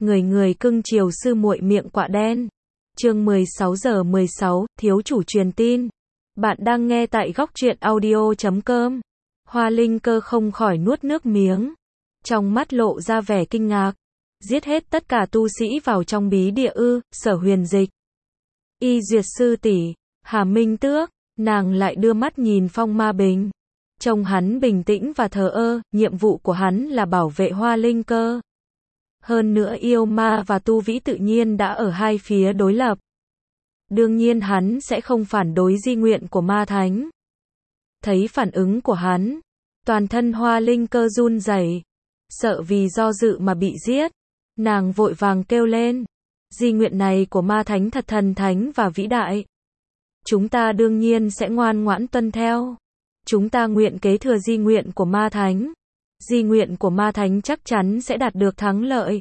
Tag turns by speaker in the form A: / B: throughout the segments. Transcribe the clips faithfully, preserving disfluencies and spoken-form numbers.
A: Người người cưng chiều sư muội miệng quạ đen. Chương mười sáu giờ mười sáu, thiếu chủ truyền tin. Bạn đang nghe tại góc truyện audio chấm com. Hoa Linh Cơ không khỏi nuốt nước miếng. Trong mắt lộ ra vẻ kinh ngạc. Giết hết tất cả tu sĩ vào trong bí địa ư? Sở Huyền Dịch, Y Duyệt sư tỷ, Hà Minh Tước. Nàng lại đưa mắt nhìn Phong Ma Bình. Trông hắn bình tĩnh và thờ ơ, nhiệm vụ của hắn là bảo vệ Hoa Linh Cơ. Hơn nữa yêu ma và tu vĩ tự nhiên đã ở hai phía đối lập. Đương nhiên hắn sẽ không phản đối di nguyện của ma thánh. Thấy phản ứng của hắn, toàn thân Hoa Linh Cơ run rẩy, sợ vì do dự mà bị giết. Nàng vội vàng kêu lên, di nguyện này của ma thánh thật thần thánh và vĩ đại. Chúng ta đương nhiên sẽ ngoan ngoãn tuân theo. Chúng ta nguyện kế thừa di nguyện của ma thánh. Di nguyện của ma thánh chắc chắn sẽ đạt được thắng lợi.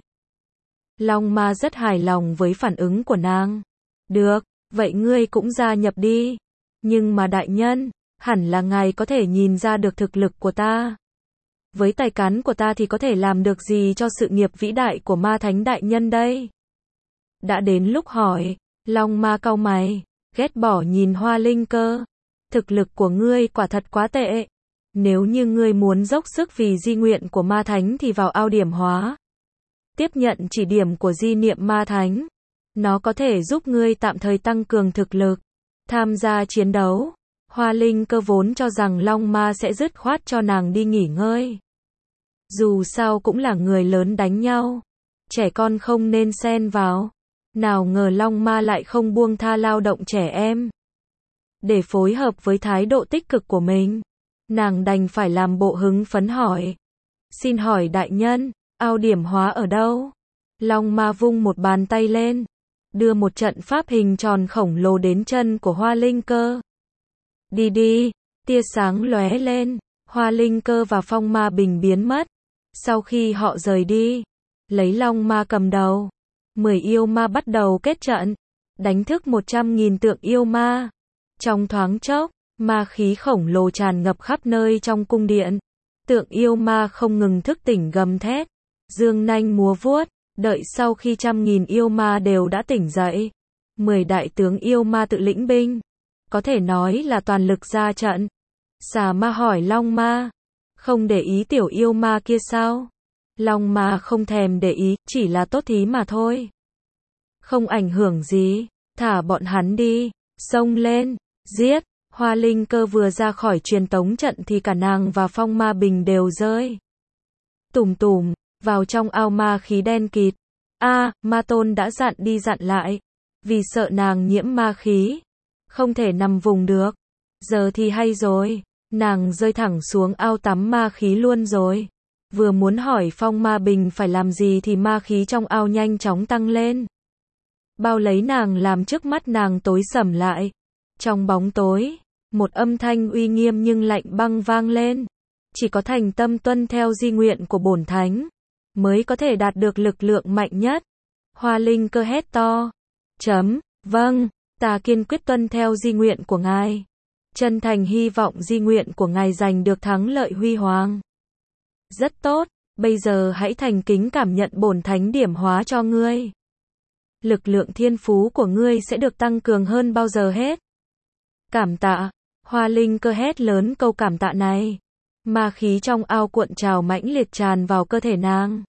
A: Long ma rất hài lòng với phản ứng của nàng. Được, vậy ngươi cũng gia nhập đi. Nhưng mà đại nhân, hẳn là ngài có thể nhìn ra được thực lực của ta. Với tài cán của ta thì có thể làm được gì cho sự nghiệp vĩ đại của ma thánh đại nhân đây? Đã đến lúc hỏi, Long ma cau mày, ghét bỏ nhìn Hoa Linh Cơ. Thực lực của ngươi quả thật quá tệ. Nếu như ngươi muốn dốc sức vì di nguyện của ma thánh thì vào ao điểm hóa. Tiếp nhận chỉ điểm của di niệm ma thánh. Nó có thể giúp ngươi tạm thời tăng cường thực lực. Tham gia chiến đấu. Hoa Linh Cơ vốn cho rằng Long ma sẽ dứt khoát cho nàng đi nghỉ ngơi. Dù sao cũng là người lớn đánh nhau. Trẻ con không nên xen vào. Nào ngờ Long ma lại không buông tha lao động trẻ em. Để phối hợp với thái độ tích cực của mình, nàng đành phải làm bộ hứng phấn hỏi. Xin hỏi đại nhân, ao điểm hóa ở đâu? Long ma vung một bàn tay lên, đưa một trận pháp hình tròn khổng lồ đến chân của Hoa Linh Cơ. Đi đi, tia sáng lóe lên, Hoa Linh Cơ và Phong Ma Bình biến mất. Sau khi họ rời đi, lấy Long ma cầm đầu, mười yêu ma bắt đầu kết trận, đánh thức một trăm nghìn tượng yêu ma. Trong thoáng chốc, ma khí khổng lồ tràn ngập khắp nơi trong cung điện. Tượng yêu ma không ngừng thức tỉnh gầm thét, dương nanh múa vuốt. Đợi sau khi trăm nghìn yêu ma đều đã tỉnh dậy, mười đại tướng yêu ma tự lĩnh binh, có thể nói là toàn lực ra trận. Xà ma hỏi Long ma, không để ý tiểu yêu ma kia sao? Long ma không thèm để ý, chỉ là tốt thí mà thôi. Không ảnh hưởng gì, thả bọn hắn đi, xông lên, giết. Hoa Linh Cơ vừa ra khỏi truyền tống trận thì cả nàng và Phong Ma Bình đều rơi tùm tùm vào trong ao ma khí đen kịt. A, à, ma tôn đã dặn đi dặn lại, vì sợ nàng nhiễm ma khí, không thể nằm vùng được. Giờ thì hay rồi, nàng rơi thẳng xuống ao tắm ma khí luôn rồi. Vừa muốn hỏi Phong Ma Bình phải làm gì thì ma khí trong ao nhanh chóng tăng lên, bao lấy nàng làm trước mắt nàng tối sầm lại. Trong bóng tối, một âm thanh uy nghiêm nhưng lạnh băng vang lên. Chỉ có thành tâm tuân theo di nguyện của bổn thánh, mới có thể đạt được lực lượng mạnh nhất. Hoa Linh Cơ hét to. Chấm, vâng, ta kiên quyết tuân theo di nguyện của ngài. Chân thành hy vọng di nguyện của ngài giành được thắng lợi huy hoàng. Rất tốt, bây giờ hãy thành kính cảm nhận bổn thánh điểm hóa cho ngươi. Lực lượng thiên phú của ngươi sẽ được tăng cường hơn bao giờ hết. Cảm tạ. Hoa Linh Cơ hét lớn câu cảm tạ này. Ma khí trong ao cuộn trào mãnh liệt tràn vào cơ thể nàng,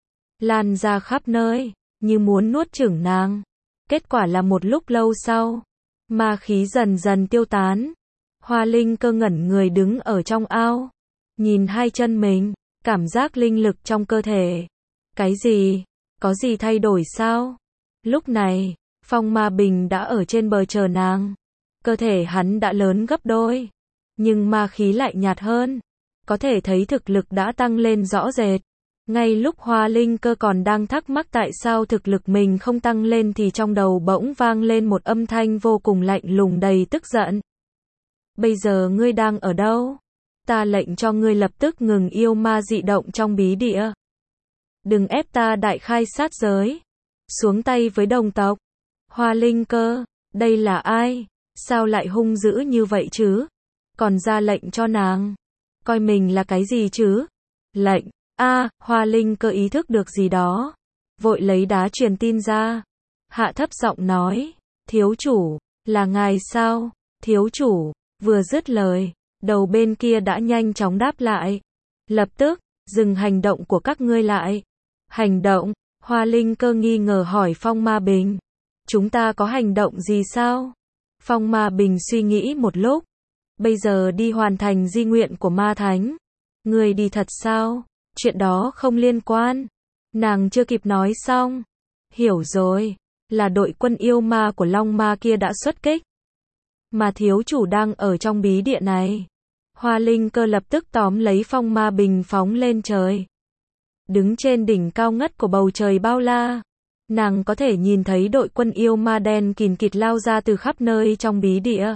A: lan ra khắp nơi, như muốn nuốt chửng nàng. Kết quả là một lúc lâu sau, ma khí dần dần tiêu tán. Hoa Linh Cơ ngẩn người đứng ở trong ao, nhìn hai chân mình, cảm giác linh lực trong cơ thể. Cái gì? Có gì thay đổi sao? Lúc này, Phong Ma Bình đã ở trên bờ chờ nàng. Cơ thể hắn đã lớn gấp đôi, nhưng ma khí lại nhạt hơn. Có thể thấy thực lực đã tăng lên rõ rệt. Ngay lúc Hoa Linh Cơ còn đang thắc mắc tại sao thực lực mình không tăng lên thì trong đầu bỗng vang lên một âm thanh vô cùng lạnh lùng đầy tức giận. Bây giờ ngươi đang ở đâu? Ta lệnh cho ngươi lập tức ngừng yêu ma dị động trong bí địa. Đừng ép ta đại khai sát giới. Xuống tay với đồng tộc. Hoa Linh Cơ, đây là ai? Sao lại hung dữ như vậy chứ? Còn ra lệnh cho nàng. Coi mình là cái gì chứ? Lệnh. A, à, Hoa Linh Cơ ý thức được gì đó. vội lấy đá truyền tin ra. Hạ thấp giọng nói, thiếu chủ, là ngài sao? Thiếu chủ, vừa dứt lời, đầu bên kia đã nhanh chóng đáp lại. Lập tức, dừng hành động của các ngươi lại. Hành động? Hoa Linh Cơ nghi ngờ hỏi Phong Ma Bình. Chúng ta có hành động gì sao? Phong Ma Bình suy nghĩ một lúc. Bây giờ đi hoàn thành di nguyện của Ma Thánh. Ngươi đi thật sao? Chuyện đó không liên quan. Nàng chưa kịp nói xong. Hiểu rồi, là đội quân yêu ma của Long Ma kia đã xuất kích. Mà thiếu chủ đang ở trong bí địa này. Hoa Linh Cơ lập tức tóm lấy Phong Ma Bình phóng lên trời. Đứng trên đỉnh cao ngất của bầu trời bao la, nàng có thể nhìn thấy đội quân yêu ma đen kìn kịt lao ra từ khắp nơi trong bí địa.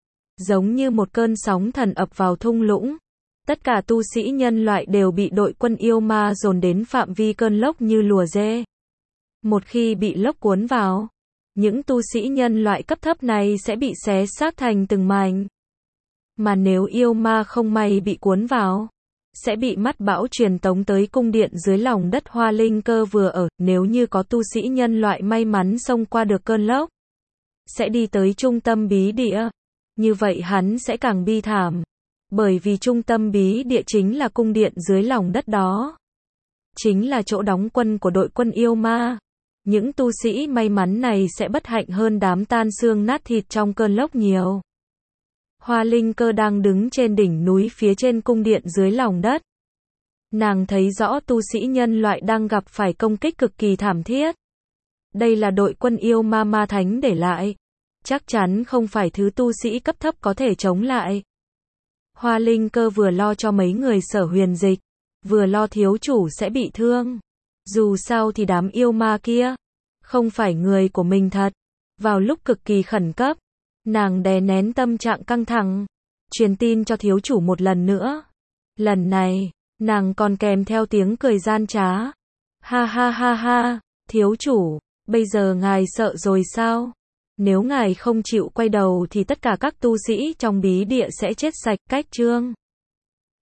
A: Giống như một cơn sóng thần ập vào thung lũng. Tất cả tu sĩ nhân loại đều bị đội quân yêu ma dồn đến phạm vi cơn lốc như lùa dê. Một khi bị lốc cuốn vào, những tu sĩ nhân loại cấp thấp này sẽ bị xé xác thành từng mảnh. Mà nếu yêu ma không may bị cuốn vào, sẽ bị mắt bão truyền tống tới cung điện dưới lòng đất Hoa Linh Cơ vừa ở. Nếu như có tu sĩ nhân loại may mắn xông qua được cơn lốc, sẽ đi tới trung tâm bí địa. Như vậy hắn sẽ càng bi thảm. Bởi vì trung tâm bí địa chính là cung điện dưới lòng đất đó. Chính là chỗ đóng quân của đội quân yêu ma. Những tu sĩ may mắn này sẽ bất hạnh hơn đám tan xương nát thịt trong cơn lốc nhiều. Hoa Linh Cơ đang đứng trên đỉnh núi phía trên cung điện dưới lòng đất. Nàng thấy rõ tu sĩ nhân loại đang gặp phải công kích cực kỳ thảm thiết. Đây là đội quân yêu ma Ma Thánh để lại. Chắc chắn không phải thứ tu sĩ cấp thấp có thể chống lại. Hoa Linh Cơ vừa lo cho mấy người Sở Huyền Dịch, vừa lo thiếu chủ sẽ bị thương. Dù sao thì đám yêu ma kia không phải người của mình thật. Vào lúc cực kỳ khẩn cấp, nàng đè nén tâm trạng căng thẳng, truyền tin cho thiếu chủ một lần nữa. Lần này, nàng còn kèm theo tiếng cười gian trá. Ha ha ha ha, thiếu chủ, bây giờ ngài sợ rồi sao? Nếu ngài không chịu quay đầu thì tất cả các tu sĩ trong bí địa sẽ chết sạch. Cách chương